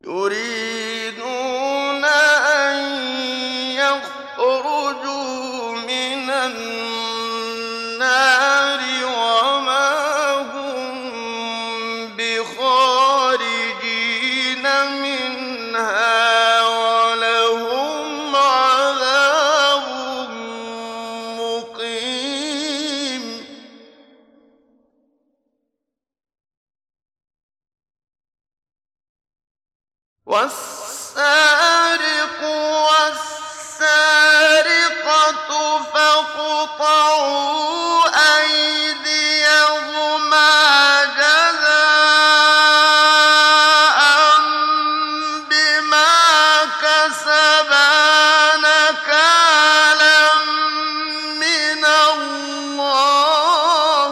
يريدون أن يخرجوا من النار وما هم بخارجين منها ولهم عذاب مقيم والسارق والسارقة فاقطعوا أيديهما جزاء بما كسبا نكالا من الله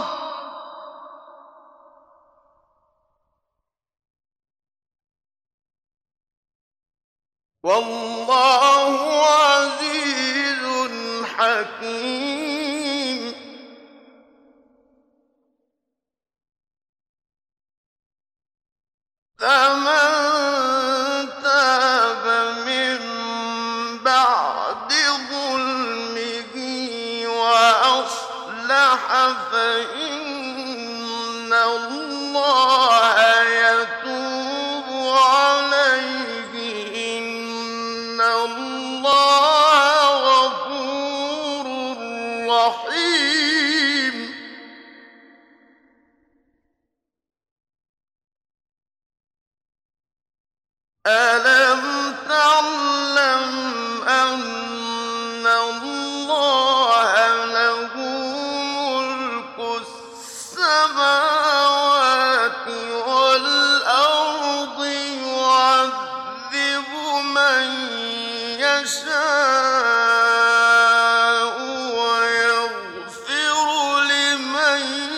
والله عزيز حكيم فمن تاب من بعد ظلمه وأصلح فإن الله يتوب عليه إن الله غفور رحيم ألم تعلم أن الله له ملك السماوات والأرض يعذب من يشاء ويغفر لمن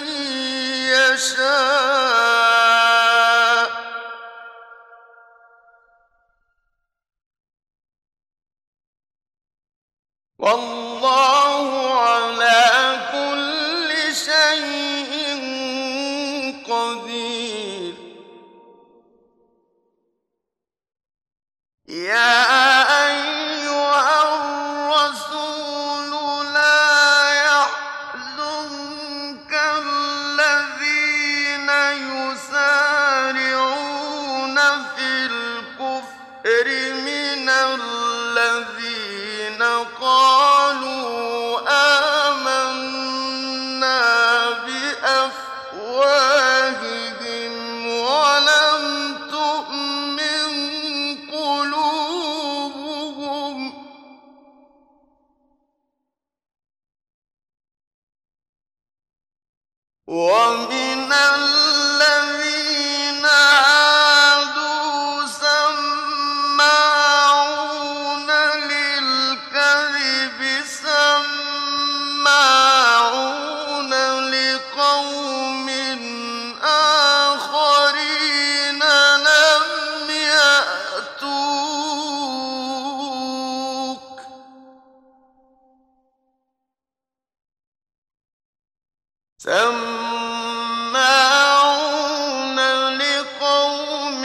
يشاء والله على كل شيء قدير يا أيها الرسول لا يحزنك الذين يسارعون في الكفر من الذين قالوا آمنا بأفواههم ولم تؤمن قلوبهم ومن الذين هادوا سماعون للكذب سماعون لقوم آخرين لم يأتوك سماعون لقوم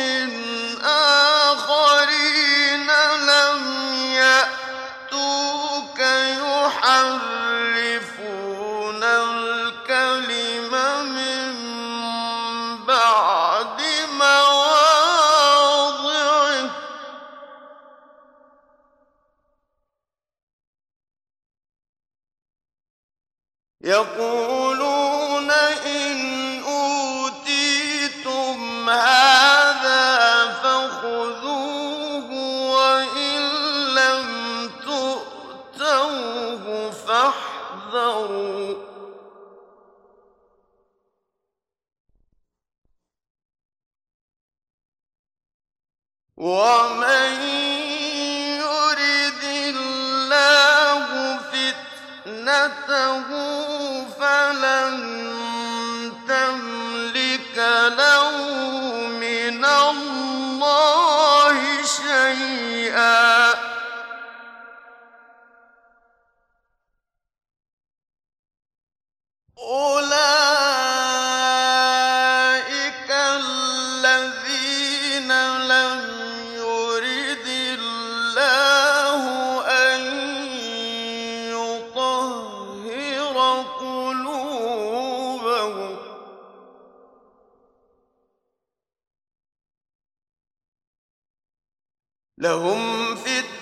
آخرين لم يأتوك يحرفون الكلم من بعد مواضعه يقولون إن أوتيتم هذا فخذوه وإن لم تؤتوه فاحذروا ومن يرد الله فتنته فلن تملك له من الله شيئا أولئك الذين لم لهم في